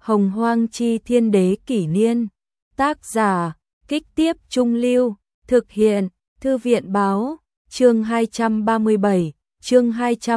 Hồng Hoang Chi Thiên Đế Kỷ Niên. Tác giả, Kích Tiếp Trung Lưu. Thực hiện, Thư viện Báo. Chương 237, chương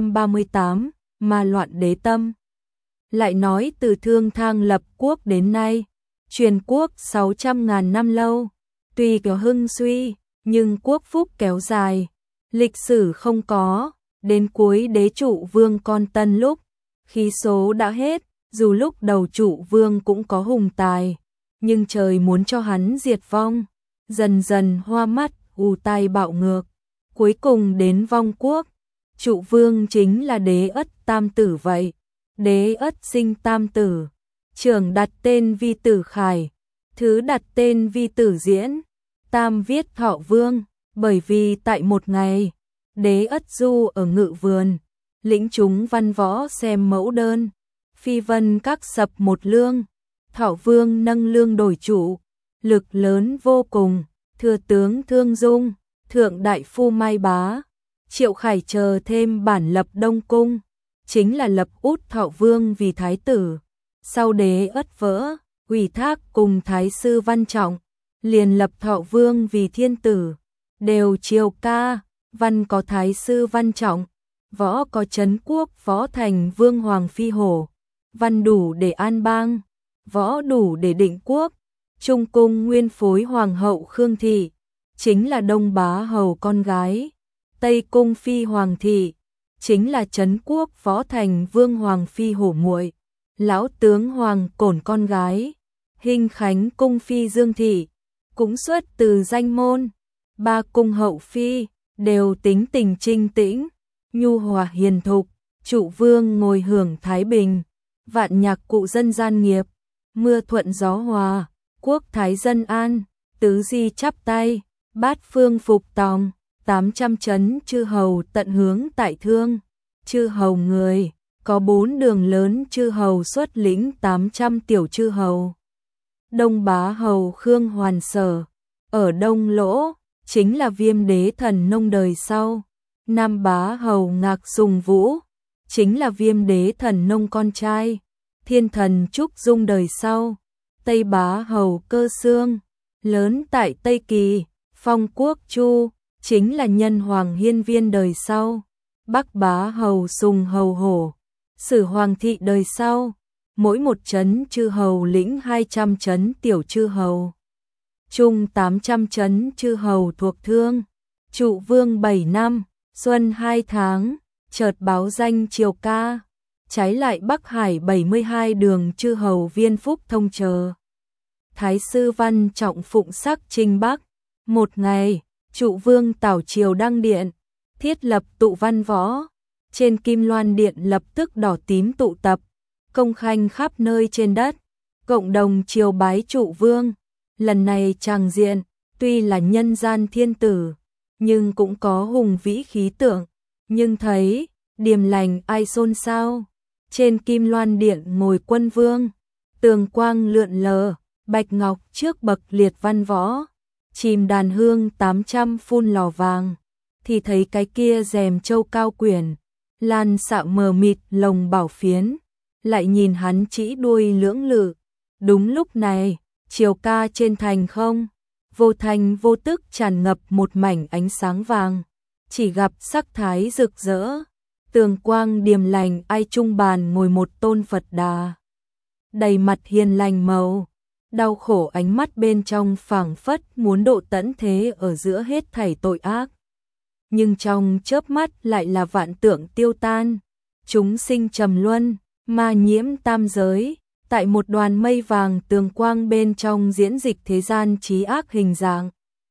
238, Ma Loạn Đế Tâm. Lại nói từ Thương Thang lập quốc đến nay, truyền quốc 600.000 năm lâu, tuy có hưng suy, nhưng quốc phúc kéo dài, lịch sử không có, đến cuối đế trụ vương Con Tân lúc, khí số đã hết, dù lúc đầu trụ vương cũng có hùng tài, nhưng trời muốn cho hắn diệt vong, dần dần hoa mắt, ù tai bạo ngược, cuối cùng đến vong quốc. Trụ vương chính là Đế Ất tam tử vậy. Đế Ất sinh tam tử, trưởng đặt tên Vi Tử Khải, thứ đặt tên Vi Tử Diễn, tam viết Thọ Vương, bởi vì tại một ngày, Đế Ất du ở Ngự Vườn, lĩnh chúng văn võ xem mẫu đơn, phi vân các sập một lương, Thọ Vương nâng lương đổi trụ, lực lớn vô cùng, thừa tướng Thương Dung, thượng đại phu Mai Bá, Triệu Khải chờ thêm bản lập Đông Cung, chính là lập út Thọ Vương vì thái tử. Sau Đế Ất vỡ, ủy thác cùng thái sư Văn Trọng, liền lập Thọ Vương vì thiên tử, đều triều ca, văn có thái sư Văn Trọng, võ có Trấn Quốc võ thành Vương Hoàng Phi Hổ, văn đủ để an bang, võ đủ để định quốc. Trung cung nguyên phối hoàng hậu Khương Thị, chính là Đông Bá Hầu con gái, Tây cung phi Hoàng Thị, chính là Trấn Quốc võ thành Vương Hoàng Phi Hổ muội, lão tướng Hoàng Cổn con gái, Hinh Khánh cung phi Dương Thị, cũng xuất từ danh môn. Ba cung hậu phi đều tính tình trinh tĩnh, nhu hòa hiền thục, trụ vương ngồi hưởng thái bình, vạn nhạc cụ dân gian nghiệp, mưa thuận gió hòa, quốc thái dân an, tứ di chắp tay, bát phương phục tòng, 800 trấn chư hầu tận hướng tại thương. Chư hầu người, có 4 đường lớn chư hầu xuất lĩnh 800 tiểu chư hầu. Đông Bá Hầu Khương Hoàn Sở, ở Đông Lỗ, chính là Viêm Đế Thần Nông đời sau. Nam Bá Hầu Ngạc Sùng Vũ, chính là Viêm Đế Thần Nông con trai. Thiên Thần Trúc Dung đời sau. Tây Bá Hầu Cơ Xương, lớn tại Tây Kỳ. Phong Quốc Chu, chính là Nhân Hoàng Hiên Viên đời sau. Bắc Bá Hầu Sùng Hầu Hổ, Sử Hoàng Thị đời sau. Mỗi một trấn chư hầu lĩnh 200 trấn tiểu chư hầu. Chung 800 trấn chư hầu thuộc Thương. Trụ vương 7 năm, xuân 2 tháng, chợt báo danh triều ca. Trái lại Bắc Hải 72 đường chư hầu viên phúc thông chờ. Thái sư Văn Trọng phụng sắc trinh Bắc. Một ngày, trụ vương tảo triều đăng điện, thiết lập tụ văn võ. Trên Kim Loan Điện lập tức đỏ tím tụ tập, công khanh khắp nơi trên đất, cộng đồng triều bái trụ vương. Lần này tràng diện, tuy là nhân gian thiên tử, nhưng cũng có hùng vĩ khí tượng, nhưng thấy, điềm lành ai xôn xao. Trên Kim Loan Điện ngồi quân vương, tường quang lượn lờ, bạch ngọc trước bậc liệt văn võ, chìm đàn hương 800 phun lò vàng, thì thấy cái kia rèm châu cao quyển, lan xạ mờ mịt lồng bảo phiến, lại nhìn hắn chỉ đuôi lưỡng lự. Đúng lúc này, triều ca trên thành không, vô thành vô tức tràn ngập một mảnh ánh sáng vàng, chỉ gặp sắc thái rực rỡ, tường quang điềm lành ai trung bàn ngồi một tôn Phật Đà, đầy mặt hiền lành màu, đau khổ ánh mắt bên trong phảng phất muốn độ tận thế ở giữa hết thảy tội ác. Nhưng trong chớp mắt lại là vạn tượng tiêu tan, chúng sinh trầm luân, ma nhiễm tam giới, tại một đoàn mây vàng tường quang bên trong diễn dịch thế gian trí ác hình dạng.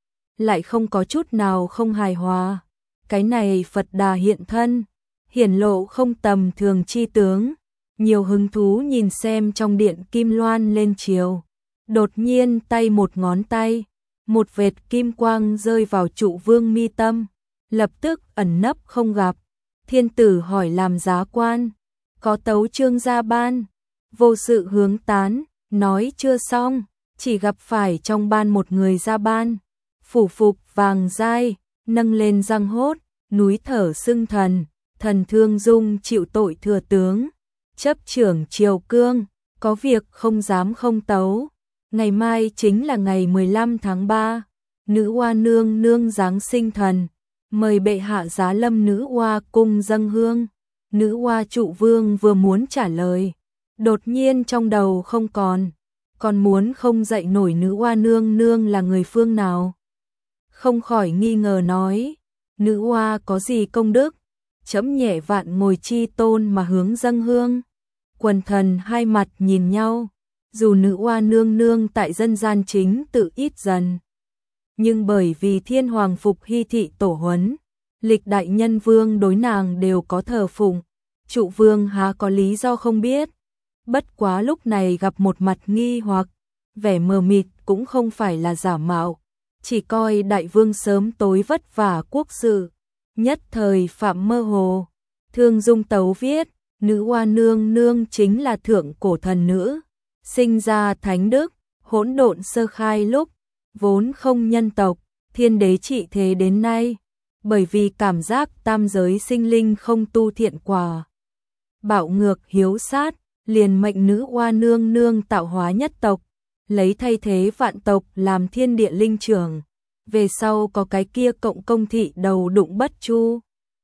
Lại không có chút nào không hài hòa. Cái này Phật Đà hiện thân, hiển lộ không tầm thường chi tướng, nhiều hứng thú nhìn xem trong điện Kim Loan lên chiều. Đột nhiên tay một ngón tay, một vệt kim quang rơi vào trụ vương mi tâm, lập tức ẩn nấp không gặp. Thiên tử hỏi làm giá quan, có tấu chương ra ban, vô sự hướng tán, nói chưa xong, chỉ gặp phải trong ban một người ra ban, phủ phục vàng dai, nâng lên răng hốt, núi thở xưng thần, thần Thương Dung chịu tội thừa tướng, chấp trưởng triều cương, có việc không dám không tấu. Ngày mai chính là ngày 15 tháng 3, nữ oa nương nương giáng sinh thần, mời bệ hạ giá lâm nữ oa cung dâng hương. Nữ oa trụ vương vừa muốn trả lời, đột nhiên trong đầu không còn muốn không dậy nổi nữ oa nương nương là người phương nào. Không khỏi nghi ngờ nói, nữ oa có gì công đức, chấm nhẹ vạn ngồi chi tôn mà hướng dâng hương. Quần thần hai mặt nhìn nhau, dù nữ oa nương nương tại dân gian chính tự ít dần, nhưng bởi vì thiên hoàng phục hy thị tổ huấn, lịch đại nhân vương đối nàng đều có thờ phụng, trụ vương há có lý do không biết. Bất quá lúc này gặp một mặt nghi hoặc, vẻ mờ mịt cũng không phải là giả mạo, chỉ coi đại vương sớm tối vất vả quốc sự, nhất thời phạm mơ hồ. Thương Dung tấu viết, nữ oa nương nương chính là thượng cổ thần nữ, sinh ra thánh đức, hỗn độn sơ khai lúc, vốn không nhân tộc, thiên đế trị thế đến nay, bởi vì cảm giác tam giới sinh linh không tu thiện quả, bạo ngược hiếu sát, liền mệnh nữ oa nương nương tạo hóa nhất tộc, lấy thay thế vạn tộc làm thiên địa linh trưởng. Về sau có cái kia cộng công thị đầu đụng bất chu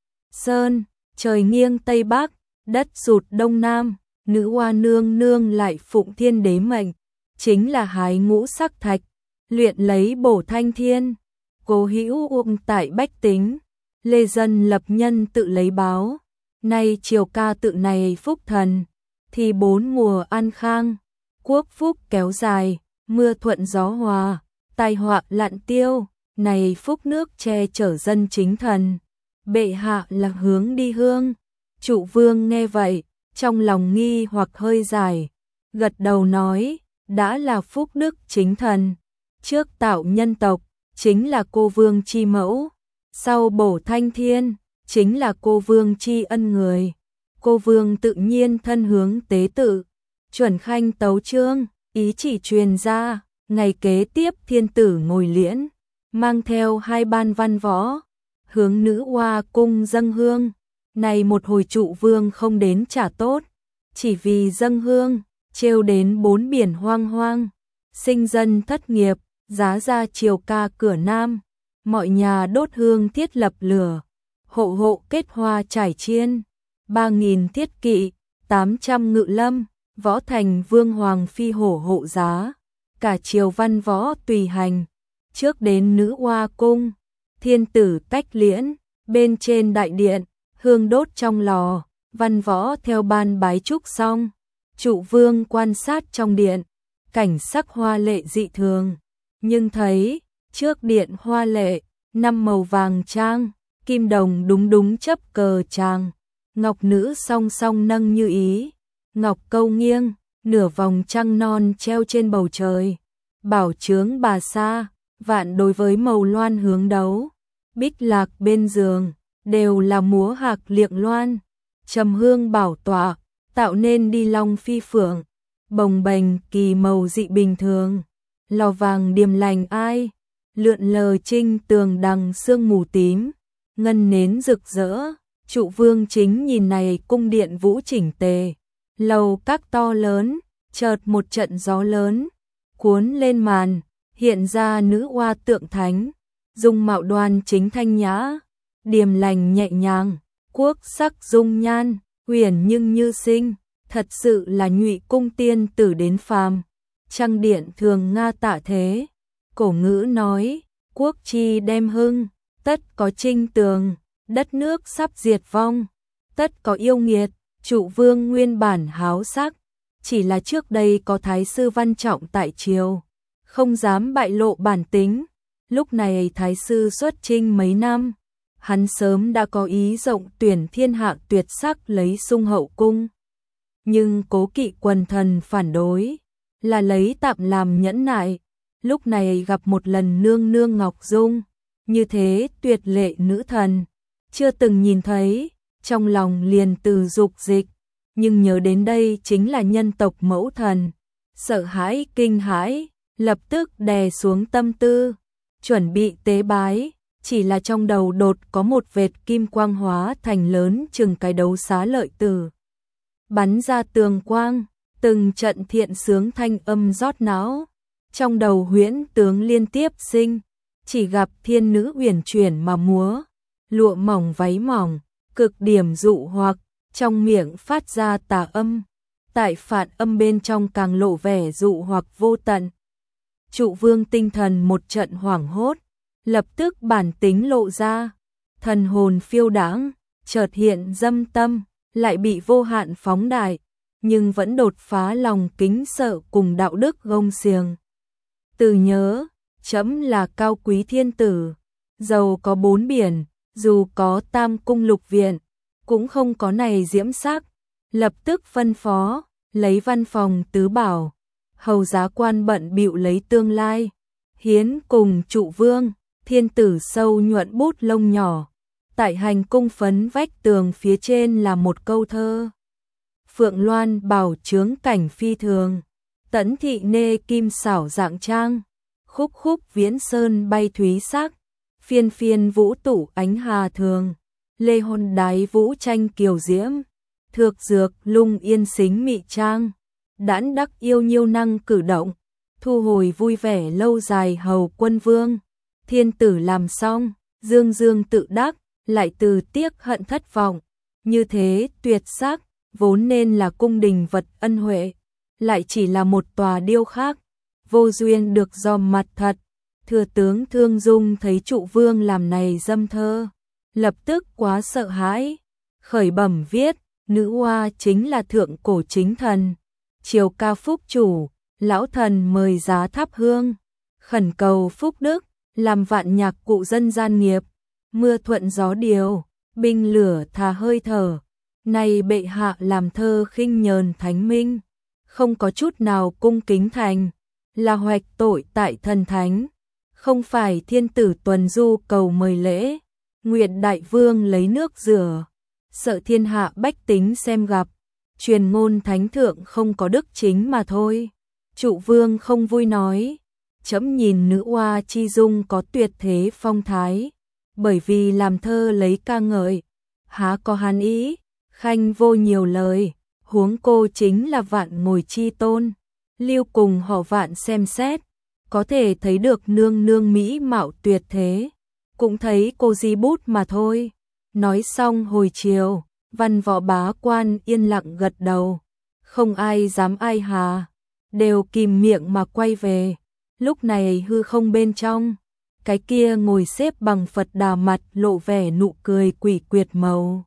sơn, trời nghiêng tây bắc, đất sụt đông nam, nữ oa nương nương lại phụng thiên đế mệnh, chính là hái ngũ sắc thạch, luyện lấy bổ thanh thiên. Cố hữu uông tại bách tính, lê dân lập nhân tự lấy báo, nay triều ca tự này phúc thần, thì bốn mùa an khang, quốc phúc kéo dài, mưa thuận gió hòa, tai họa lặn tiêu, này phúc nước che chở dân chính thần, bệ hạ là hướng đi hương. Trụ vương nghe vậy, trong lòng nghi hoặc hơi dài, gật đầu nói, đã là phúc đức chính thần, trước tạo nhân tộc, chính là cô vương chi mẫu, sau bổ thanh thiên, chính là cô vương chi ân người. Cô vương tự nhiên thân hướng tế tự, chuẩn khanh tấu chương, ý chỉ truyền ra, ngày kế tiếp thiên tử ngồi liễn, mang theo hai ban văn võ, hướng nữ oa cung dâng hương. Này một hồi trụ vương không đến trả tốt, chỉ vì dâng hương, trêu đến bốn biển hoang hoang, sinh dân thất nghiệp, giá ra triều ca cửa nam, mọi nhà đốt hương thiết lập lửa, hộ hộ kết hoa trải chiên, 3.000 thiết kỵ, 800 ngự lâm, võ thành vương hoàng phi hổ hộ giá, cả triều văn võ tùy hành, trước đến nữ oa cung, thiên tử cách liễn, bên trên đại điện, hương đốt trong lò, văn võ theo ban bái chúc xong, trụ vương quan sát trong điện, cảnh sắc hoa lệ dị thường, nhưng thấy, trước điện hoa lệ, 5 màu vàng trang, kim đồng đúng đúng chấp cờ tràng, ngọc nữ song song nâng như ý, ngọc câu nghiêng, nửa vòng trăng non treo trên bầu trời, bảo chướng bà sa, vạn đối với màu loan hướng đấu, bích lạc bên giường, đều là múa hạc liệng loan, trầm hương bảo tọa, tạo nên đi long phi phượng, bồng bềnh kỳ màu dị bình thường, lò vàng điềm lành ai, lượn lờ trinh tường đằng sương mù tím, ngân nến rực rỡ. Trụ vương chính nhìn này cung điện vũ chỉnh tề, lầu các to lớn, chợt một trận gió lớn, cuốn lên màn, hiện ra nữ oa tượng thánh, dung mạo đoan chính thanh nhã, điềm lành nhẹ nhàng, quốc sắc dung nhan, huyền nhưng như sinh, thật sự là nhụy cung tiên tử đến phàm. Trăng điện thường nga tạ thế, cổ ngữ nói, quốc chi đem hưng, tất có trinh tường, đất nước sắp diệt vong, tất có yêu nghiệt. Trụ vương nguyên bản háo sắc, chỉ là trước đây có thái sư văn trọng tại triều, không dám bại lộ bản tính. Lúc này thái sư xuất chinh mấy năm, hắn sớm đã có ý rộng tuyển thiên hạ tuyệt sắc lấy sung hậu cung, nhưng cố kỵ quần thần phản đối, là lấy tạm làm nhẫn nại. Lúc này gặp một lần nương nương Ngọc Dung, như thế tuyệt lệ nữ thần, chưa từng nhìn thấy, trong lòng liền từ dục dịch, nhưng nhớ đến đây chính là nhân tộc mẫu thần, sợ hãi kinh hãi, lập tức đè xuống tâm tư, chuẩn bị tế bái, chỉ là trong đầu đột có một vệt kim quang hóa thành lớn chừng cái đấu xá lợi tử, bắn ra tường quang, từng trận thiện sướng thanh âm rót não, trong đầu huyễn tướng liên tiếp sinh, chỉ gặp thiên nữ uyển chuyển mà múa, lụa mỏng váy mỏng, cực điểm dụ hoặc, trong miệng phát ra tà âm, tại phản âm bên trong càng lộ vẻ dụ hoặc vô tận. Trụ Vương tinh thần một trận hoảng hốt, lập tức bản tính lộ ra, thần hồn phiêu đãng, chợt hiện dâm tâm, lại bị vô hạn phóng đại, nhưng vẫn đột phá lòng kính sợ cùng đạo đức gông xiềng. Từ nhớ, trẫm là cao quý thiên tử, dầu có 4 biển, dù có tam cung lục viện, cũng không có này diễm sắc, lập tức phân phó, lấy văn phòng tứ bảo, hầu giá quan bận bịu lấy tương lai, hiến cùng Trụ Vương, thiên tử sâu nhuận bút lông nhỏ, tại hành cung phấn vách tường phía trên là một câu thơ. Phượng Loan bảo chướng cảnh phi thường, tẫn thị nê kim xảo dạng trang, khúc khúc viễn sơn bay thúy sắc, phiên phiên vũ tủ ánh hà thường, lê hôn đái vũ tranh kiều diễm, thược dược lung yên xính mị trang, đãn đắc yêu nhiêu năng cử động, thu hồi vui vẻ lâu dài hầu quân vương, thiên tử làm xong, dương dương tự đắc, lại từ tiếc hận thất vọng, như thế tuyệt sắc, vốn nên là cung đình vật ân huệ, lại chỉ là một tòa điêu khắc, vô duyên được dòm mặt thật. Thừa tướng Thương Dung thấy Trụ Vương làm này dâm thơ, lập tức quá sợ hãi, khởi bẩm viết, nữ oa chính là thượng cổ chính thần, triều ca phúc chủ, lão thần mời giá thắp hương, khẩn cầu phúc đức, làm vạn nhạc cụ dân gian nghiệp, mưa thuận gió điều, binh lửa thà hơi thở, này bệ hạ làm thơ khinh nhờn thánh minh, không có chút nào cung kính thành, là hoạch tội tại thần thánh. Không phải thiên tử tuần du cầu mời lễ, nguyện đại vương lấy nước rửa, sợ thiên hạ bách tính xem gặp, truyền ngôn thánh thượng không có đức chính mà thôi. Trụ Vương không vui nói, trẫm nhìn nữ oa chi dung có tuyệt thế phong thái, bởi vì làm thơ lấy ca ngợi, há có hán ý, khanh vô nhiều lời, huống cô chính là vạn ngồi chi tôn, lưu cùng họ vạn xem xét. Có thể thấy được nương nương mỹ mạo tuyệt thế, cũng thấy cô di bút mà thôi. Nói xong hồi chiều, văn võ bá quan yên lặng gật đầu, không ai dám ai hà, đều kìm miệng mà quay về. Lúc này hư không bên trong, cái kia ngồi xếp bằng Phật Đà mặt lộ vẻ nụ cười quỷ quyệt màu.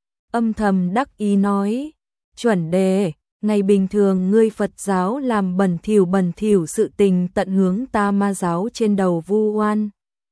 Âm thầm đắc ý nói, chuẩn đề, ngày bình thường ngươi Phật giáo làm bẩn thỉu sự tình tận hướng ta ma giáo trên đầu vu oan.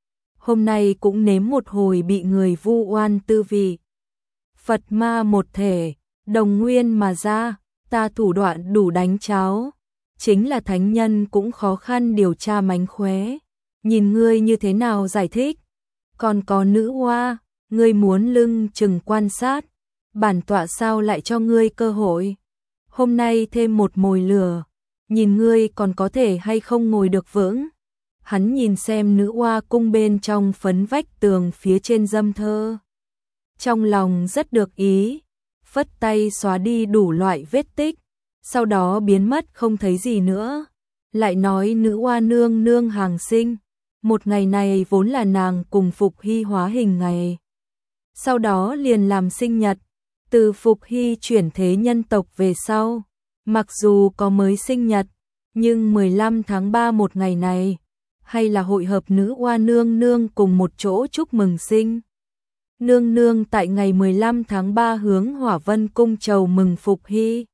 Hôm nay cũng nếm một hồi bị người vu oan tư vị. Phật ma một thể, đồng nguyên mà ra, ta thủ đoạn đủ đánh cháo. Chính là thánh nhân cũng khó khăn điều tra mánh khóe. Nhìn ngươi như thế nào giải thích? Còn có nữ hoa, ngươi muốn lưng chừng quan sát. Bản tọa sao lại cho ngươi cơ hội? Hôm nay thêm một mồi lửa, nhìn ngươi còn có thể hay không ngồi được vững. Hắn nhìn xem nữ oa cung bên trong phấn vách tường phía trên dâm thơ. Trong lòng rất được ý, phất tay xóa đi đủ loại vết tích, sau đó biến mất không thấy gì nữa. Lại nói nữ oa nương nương hàng sinh, một ngày này vốn là nàng cùng Phục Hy hóa hình ngày. Sau đó liền làm sinh nhật. Từ Phục Hy chuyển thế nhân tộc về sau, mặc dù có mới sinh nhật, nhưng 15 tháng 3 một ngày này, hay là hội hợp nữ oa nương nương cùng một chỗ chúc mừng sinh. Nương nương tại ngày 15 tháng 3 hướng Hỏa Vân cung chầu mừng Phục Hy.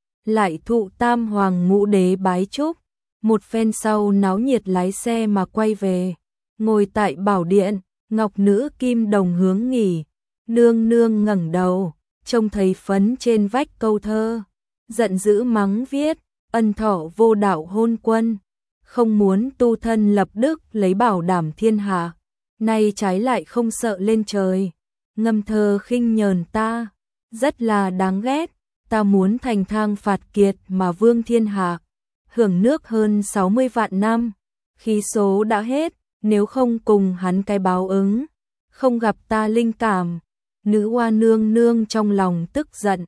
Lại thụ tam hoàng ngũ đế bái chúc, một phen sau náo nhiệt lái xe mà quay về, ngồi tại bảo điện, ngọc nữ kim đồng hướng nghỉ, nương nương ngẩng đầu. Trông thấy phấn trên vách câu thơ, giận dữ mắng viết, ân thọ vô đạo hôn quân, không muốn tu thân lập đức lấy bảo đảm thiên hạ, nay trái lại không sợ lên trời, ngâm thơ khinh nhờn ta, rất là đáng ghét, ta muốn thành thang phạt kiệt mà vương thiên hạ, hưởng nước hơn 60 vạn năm, khí số đã hết, nếu không cùng hắn cái báo ứng, không gặp ta linh cảm. Nữ oa nương nương trong lòng tức giận,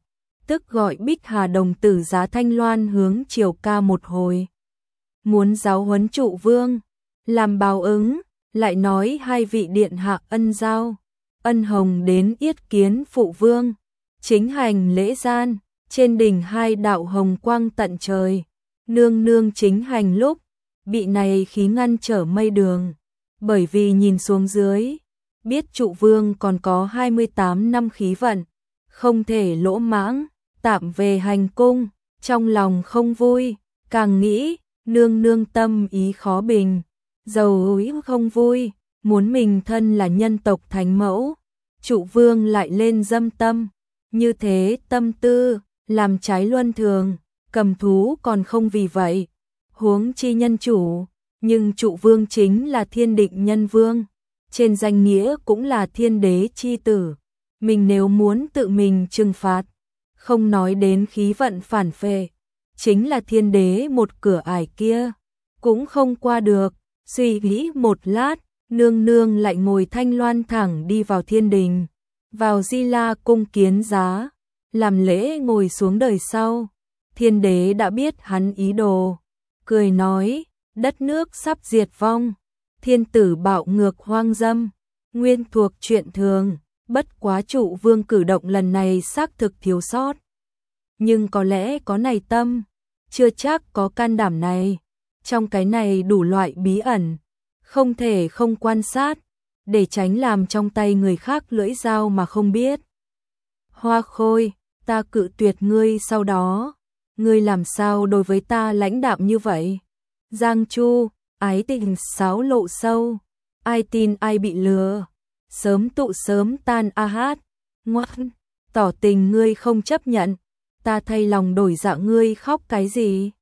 tức gọi Bích Hà đồng tử Giá Thanh Loan hướng Triều Ca một hồi. Muốn giáo huấn trụ vương, làm báo ứng, lại nói hai vị điện hạ ân giao. Ân hồng đến yết kiến phụ vương, chính hành lễ gian, trên đỉnh hai đạo hồng quang tận trời. Nương nương chính hành lúc, bị này khí ngăn trở mây đường. Bởi vì nhìn xuống dưới, biết trụ vương còn có 28 năm khí vận, không thể lỗ mãng, tạm về hành cung, trong lòng không vui, càng nghĩ, nương nương tâm ý khó bình, dầu ý không vui, muốn mình thân là nhân tộc thánh mẫu, trụ vương lại lên dâm tâm, như thế tâm tư, làm trái luân thường, cầm thú còn không vì vậy, huống chi nhân chủ, nhưng trụ vương chính là thiên định nhân vương, trên danh nghĩa cũng là thiên đế chi tử, mình nếu muốn tự mình trừng phạt, không nói đến khí vận phản phệ, chính là thiên đế một cửa ải kia, cũng không qua được, suy nghĩ một lát, nương nương lại ngồi Thanh Loan thẳng đi vào thiên đình, vào Di La cung kiến giá, làm lễ ngồi xuống đời sau, thiên đế đã biết hắn ý đồ, cười nói, đất nước sắp diệt vong, thiên tử bạo ngược hoang dâm, nguyên thuộc chuyện thường, bất quá trụ vương cử động lần này xác thực thiếu sót. Nhưng có lẽ có này tâm, chưa chắc có can đảm này, trong cái này đủ loại bí ẩn, không thể không quan sát, để tránh làm trong tay người khác lưỡi dao mà không biết. Hoa Khôi, ta cự tuyệt ngươi sau đó, ngươi làm sao đối với ta lãnh đạm như vậy? Giang Chu, ái tình sáo lộ sâu, ai tin ai bị lừa, sớm tụ sớm tan a hát, ngoan, tỏ tình ngươi không chấp nhận, ta thay lòng đổi dạ ngươi khóc cái gì?